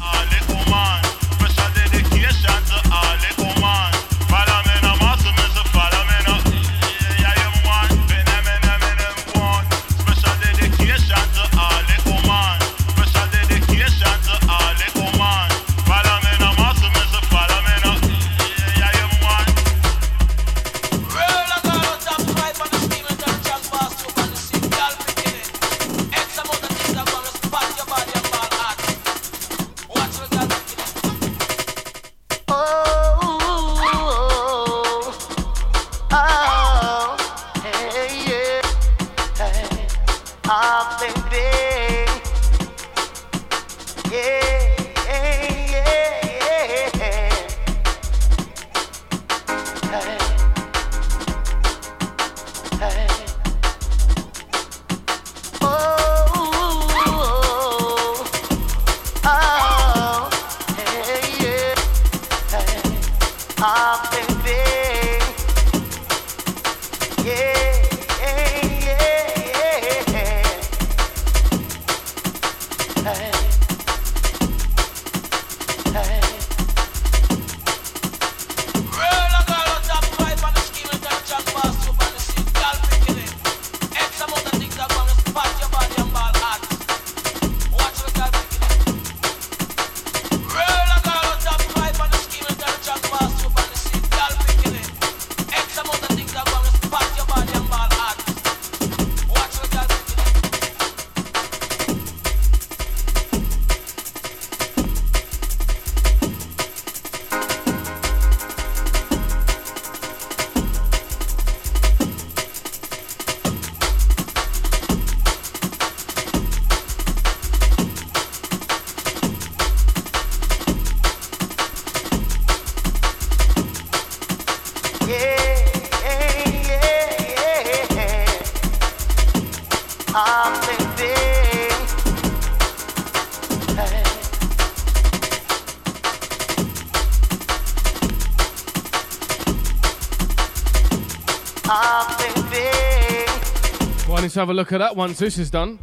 Well, let's have a look at that once this is done.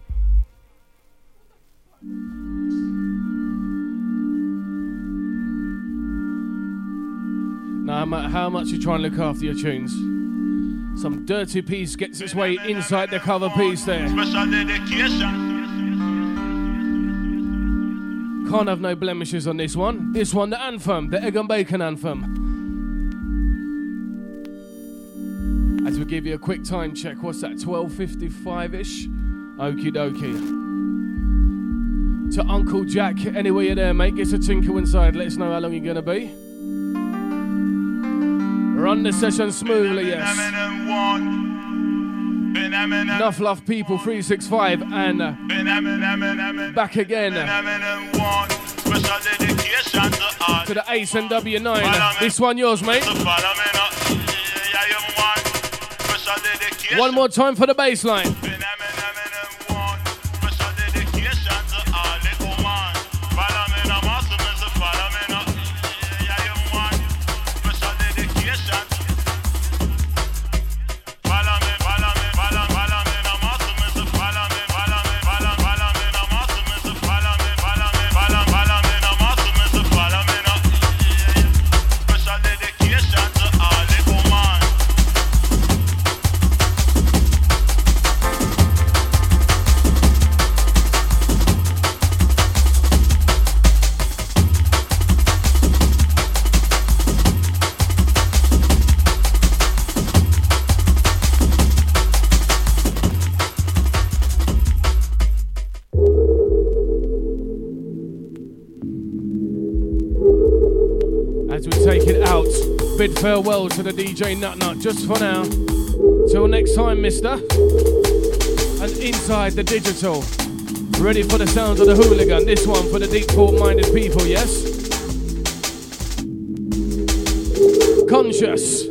No matter how much you try and look after your tunes, some dirty piece gets its way inside the cover piece there. Special dedication. Can't have no blemishes on this one. This one, the anthem, the egg and bacon anthem. As we give you a quick time check, what's that, 12:55-ish? Okie dokie. To Uncle Jack, anywhere you're there, mate, get a tinkle inside, let us know how long you're gonna be. Run the session smoothly, yes. Enough love people, 365, and back again to the Ace and W9. This one yours, mate. One more time for the bass line. Bid farewell to the DJ Nut Nut just for now. Till next time, mister. And inside the digital. Ready for the sounds of the hooligan. This one for the deep thought-minded people, yes? Conscious.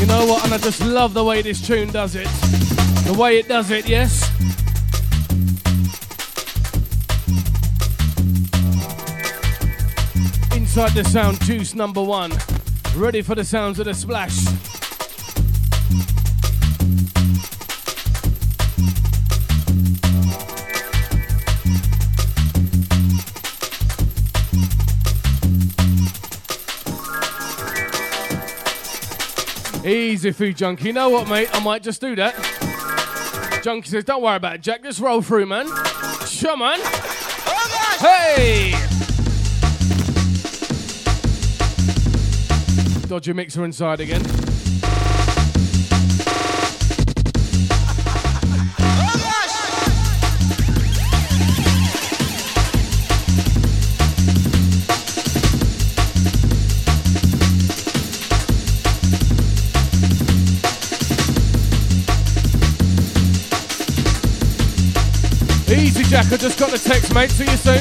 You know what? And I just love the way this tune does it. The way it does it, yes? Inside the sound, Juice number 1. Ready for the sounds of the splash. Easy, Food Junkie. You know what, mate? I might just do that. Junkie says, don't worry about it, Jack. Just roll through, man. Sure, man. Hey! Dodge your mixer inside again. Easy, Jack. I just got the text, mate. See you soon.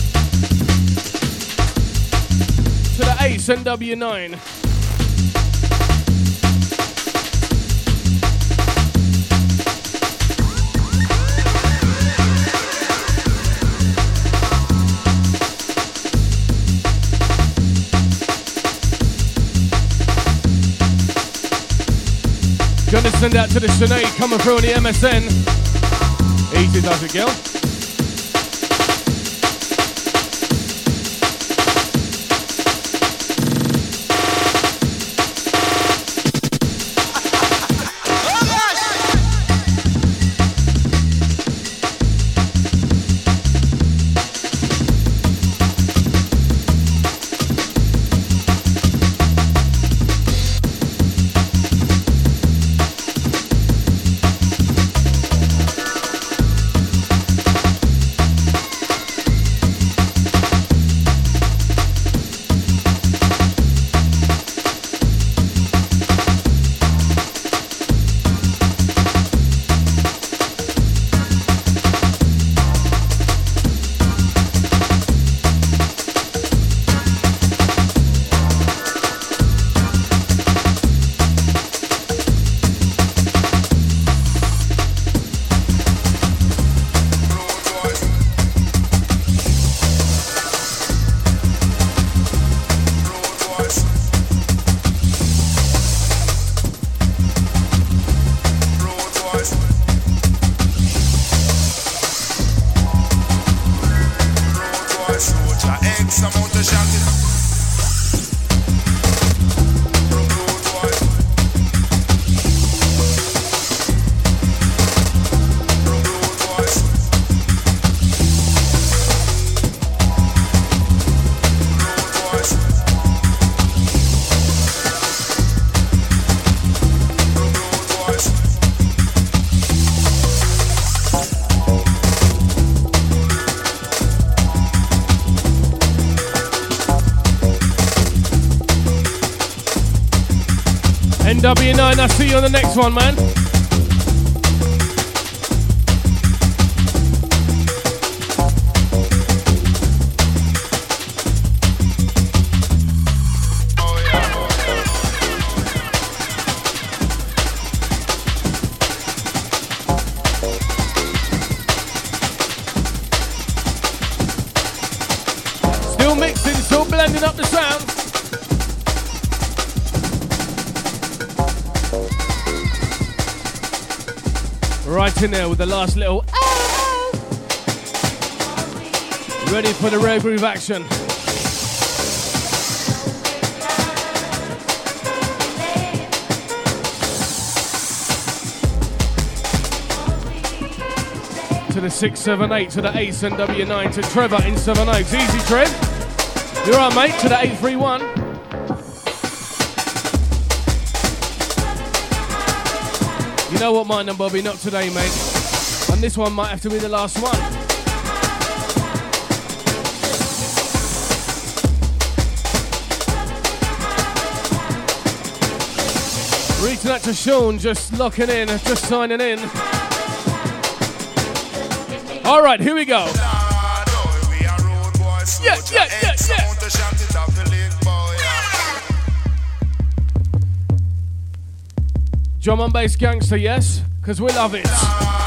To the Ace NW9. Gonna send out to the Sinead coming through on the MSN. Easy does it, girl. NW9, I'll see you on the next one, man. Still mixing, still blending up the sound. Right in there with the last little ready for the rare groove action. To the 678, to the Ace NW9, to Trevor in 7 Oaks. Easy, Trev. You're right, mate. To the 831. You know what, Martin and Bobby, not today, mate. And this one might have to be the last one. Reaching out to Sean, just locking in, just signing in. All right, here we go. Yeah. Drum and bass gangster, yes? Because we love it.